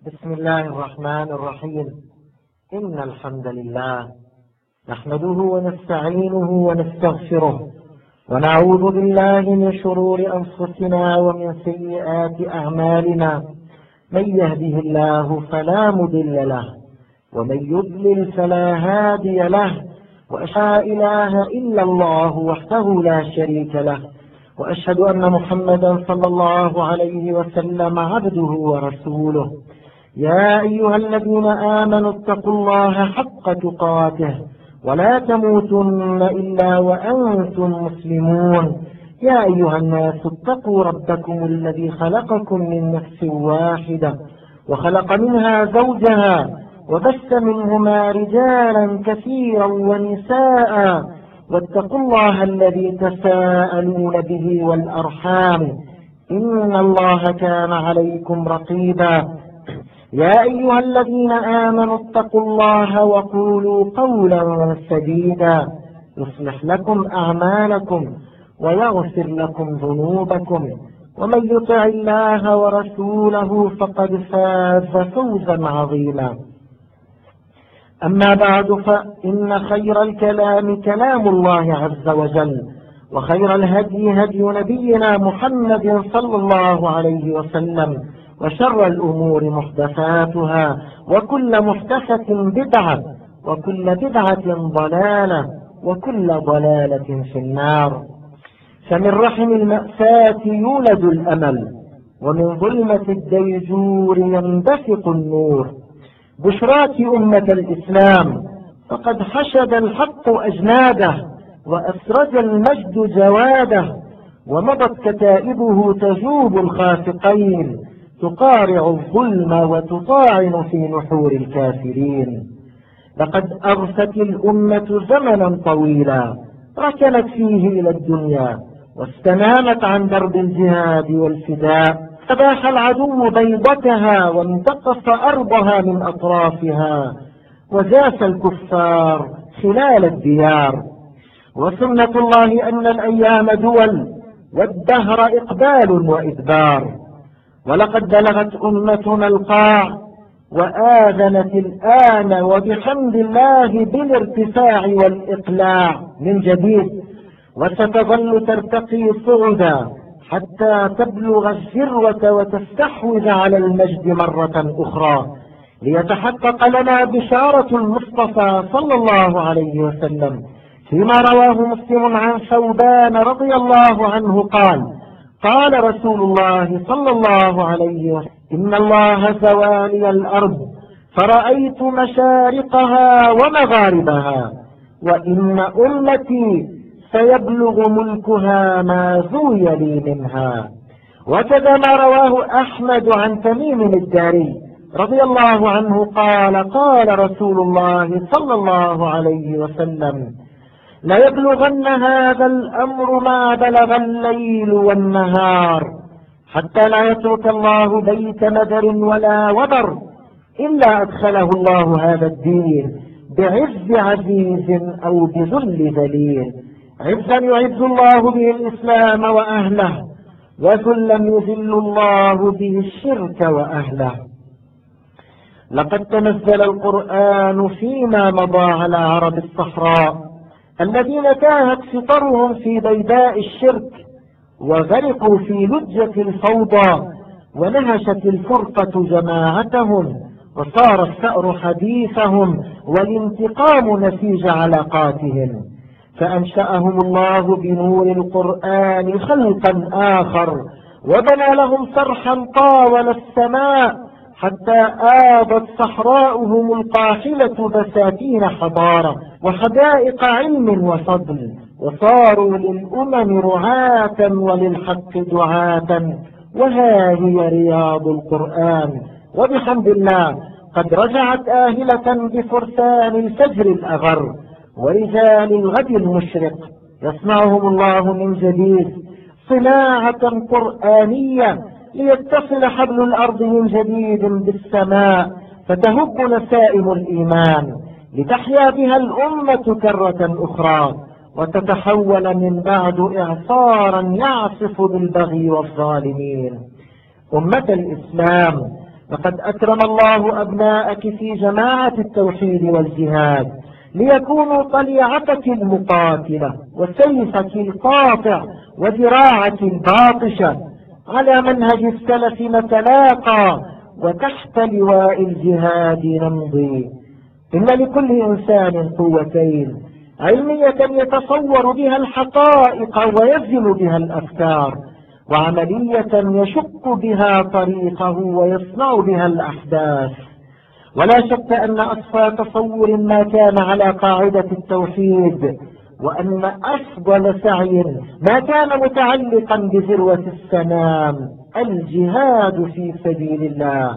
بسم الله الرحمن الرحيم. إن الحمد لله نحمده ونستعينه ونستغفره ونعوذ بالله من شرور أنفسنا ومن سيئات أعمالنا. من يهده الله فلا مضل له ومن يضلل فلا هادي له، وأشهد أن لا إله إلا الله وحده لا شريك له، وأشهد أن محمدا صلى الله عليه وسلم عبده ورسوله. يا أيها الذين آمنوا اتقوا الله حق تقاته ولا تموتن إلا وأنتم مسلمون. يا أيها الناس اتقوا ربكم الذي خلقكم من نفس واحدة وخلق منها زوجها وبث منهما رجالا كثيرا ونساء، واتقوا الله الذي تساءلون به والأرحام إن الله كان عليكم رقيبا. يا أيها الذين آمنوا اتقوا الله وقولوا قولا سديدا يصلح لكم أعمالكم ويغفر لكم ذنوبكم، ومن يطع الله ورسوله فقد فاز فوزا عظيما. أما بعد، فإن خير الكلام كلام الله عز وجل، وخير الهدي هدي نبينا محمد صلى الله عليه وسلم، وشر الأمور محدثاتها، وكل محدثة بدعة، وكل بدعة ضلالة، وكل ضلالة في النار. فمن رحم المأساة يولد الأمل، ومن ظلمة الديجور ينبثق النور. بشراك أمة الإسلام، فقد حشد الحق أجناده وأسرج المجد جواده، ومضت كتائبه تجوب الخافقين، تقارع الظلم وتطاعن في نحور الكافرين. لقد أغفت الأمة زمنا طويلا ركنت فيه إلى الدنيا، واستنامت عن درب الجهاد والفداء، فباح العدو بيضتها وانتقص أرضها من أطرافها، وجاس الكفار خلال الديار. وسنة الله أن الأيام دول والدهر إقبال وإدبار، ولقد بلغت أمتنا القاع وآذنت الآن، وبحمد الله بالارتفاع والإقلاع من جديد، وستظل ترتقي صعدا حتى تبلغ الذروة وتستحوذ على المجد مرة أخرى، ليتحقق لنا بشارة المصطفى صلى الله عليه وسلم فيما رواه مسلم عن ثوبان رضي الله عنه قال: قال رسول الله صلى الله عليه وسلم: إن الله زوالي الأرض فرأيت مشارقها ومغاربها، وإن أمتي سيبلغ ملكها ما زوي لي منها. وكذا ما رواه أحمد عن تميم الداري رضي الله عنه قال: قال رسول الله صلى الله عليه وسلم: لا يبلغن هذا الأمر ما بلغ الليل والنهار، حتى لا يترك الله بيت مدر ولا وبر إلا أدخله الله هذا الدين بعز عزيز أو بذل ذليل. عزا يعز الله به الإسلام وأهله، وذلا يذل الله به الشرك وأهله. لقد تنزل القرآن فيما مضى على عرب الصحراء الذين تاهت فطرهم في بيداء الشرك، وغرقوا في لجة الفوضى، ونهشت الفرقة جماعتهم، وصار الثأر حديثهم، والانتقام نسيج علاقاتهم. فأنشأهم الله بنور القرآن خلقا آخر، وبنى لهم صرحا طاول السماء، حتى آبت صحراؤهم القاحلة بساتين حضارة وحدائق علم وفضل، وصاروا للأمم رعاة وللحق دعاة. وها هي رياض القرآن، وبحمد الله قد رجعت آهلة بفرسان الفجر الأغر ورجال الغد المشرق، يصنعهم الله من جديد صناعة قرآنية، ليتصل حبل الأرض من جديد بالسماء، فتهب نسائم الإيمان، لتحيا بها الأمة كرة أخرى، وتتحول من بعد إعصارا يعصف بالبغي والظالمين. أمة الإسلام، لقد أكرم الله أبناءك في جماعة التوحيد والجهاد ليكونوا طليعتك المقاتلة وسيفك القاطع وذراعك الباطشة، على منهج السلف نتلاقى وتحت لواء الجهاد نمضي. إن لكل إنسان قوتين: علمية يتصور بها الحقائق ويزن بها الأفكار، وعملية يشق بها طريقه ويصنع بها الأحداث. ولا شك أن أصفى تصور ما كان على قاعدة التوحيد، وأن أفضل سعي ما كان متعلقا بذروة السنام الجهاد في سبيل الله.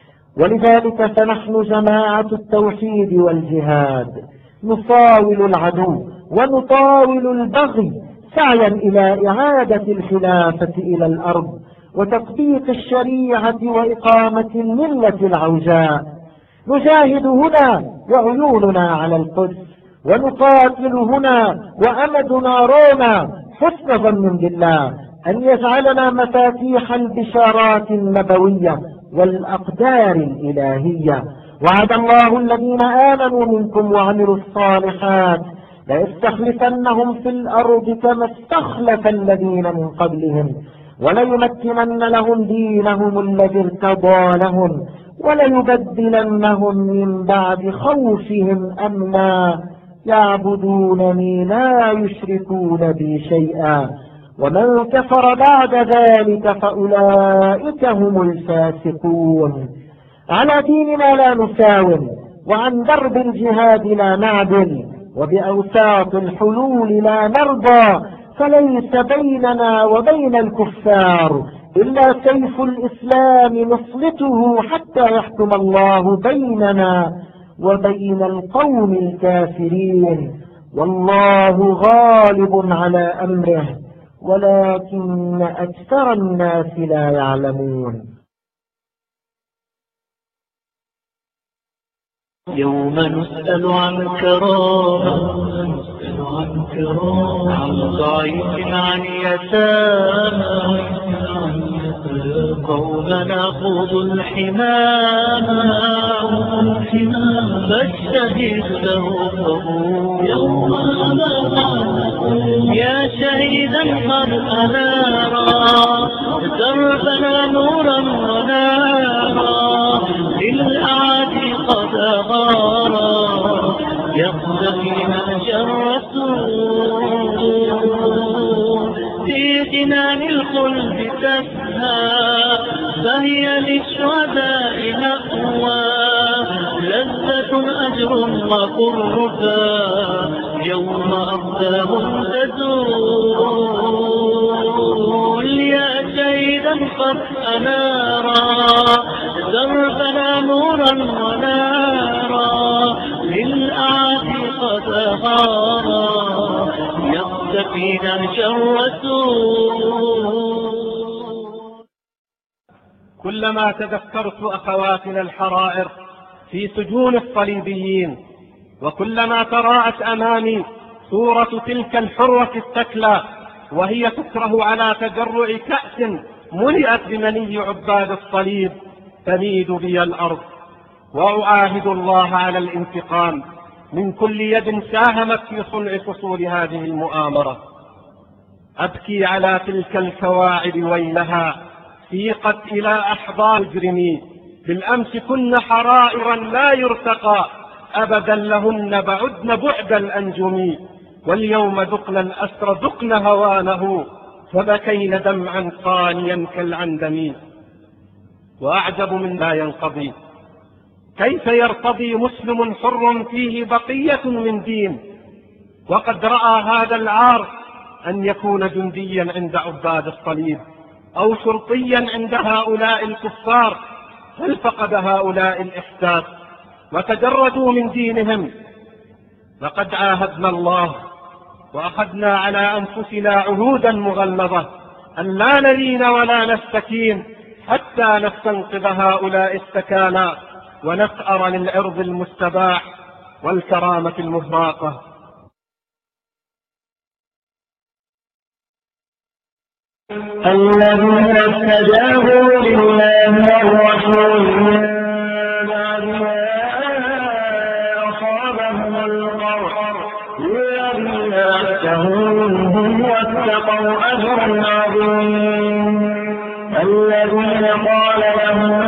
ولذلك فنحن جماعة التوحيد والجهاد نصاول العدو ونطاول البغي سعيا إلى إعادة الخلافة إلى الأرض وتطبيق الشريعة وإقامة الملة العوجاء. نجاهد هنا وعيوننا على القدس، ونقاتل هنا وأمدنا روما، حسن ظن بالله أن يجعلنا مفاتيح البشارات النبوية والأقدار الإلهية. وعد الله الذين آمنوا منكم وعملوا الصالحات ليستخلفنهم في الأرض كما استخلف الذين من قبلهم، وليمكنن لهم دينهم الذي ارتضى لهم، وليبدلنهم من بعد خوفهم أمنا يعبدونني لا يشركون بي شيئا، ومن كفر بعد ذلك فأولئك هم الفاسقون. على ديننا لا نساوم، وعن درب الجهاد لا نعدل، وبأوساط الحلول لا نرضى، فليس بيننا وبين الكفار إلا سيف الإسلام نسلطه حتى يحكم الله بيننا وبين القوم الكافرين، والله غالب على أمره ولكن أكثر الناس لا يعلمون. يوم نسأل عن كرامة، عن ضعيف عن يتامى، قوم نخوض الحمامة، فاجتهد له يوم يا شهيدا قد أنارا دربنا نورا ونارا، للأعادي قد أغارا يقتفي نهج الرسول، في جنان الخلد تسهى، فهي للشهداء مأوى، لذة أجر وقربى، يوم أقدام تزول. يا شهيدا قد أنارا دربنا نورا ونارا، للأعادي قد أغارا يقتفي نهج الرسول. كلما تذكرت أخواتنا الحرائر في سجون الصليبيين، وكلما تراءت أمامي صورة تلك الحرة الثكلى وهي تكره على تجرع كأس ملئت بمني عباد الصليب، تميد بي الأرض، وأعاهد الله على الانتقام من كل يد ساهمت في صنع فصول هذه المؤامرة. أبكي على تلك الكواعب ويلها، سيقت إلى أحضان مجرمين، بالأمس كن حرائرا لا يرتقى، أبدا لهن بعدن بعد الأنجم، واليوم ذقن الأسر ذقن هوانه، فبكين دمعا قانيا كالعندم. وأعجب من لا ينقضي، كيف يرتضي مسلم حر فيه بقية من دين، وقد رأى هذا العار أن يكون جنديا عند عباد الصليب أو شرطيا عند هؤلاء الكفار؟ هل فقد هؤلاء الإحساس وتجردوا من دينهم؟ لقد عاهدنا الله وأخذنا على أنفسنا عهودا مغلظة أن لا نلين ولا نستكين حتى نستنقذ هؤلاء السكانا ونثأر للعرض المستباح والكرامة المهراقة. الذين استجابوا لله والرسول من بعد ما أصابهم القرح الذين أحسنوا منهم واتقوا أجر عظيم. الذين قال لهم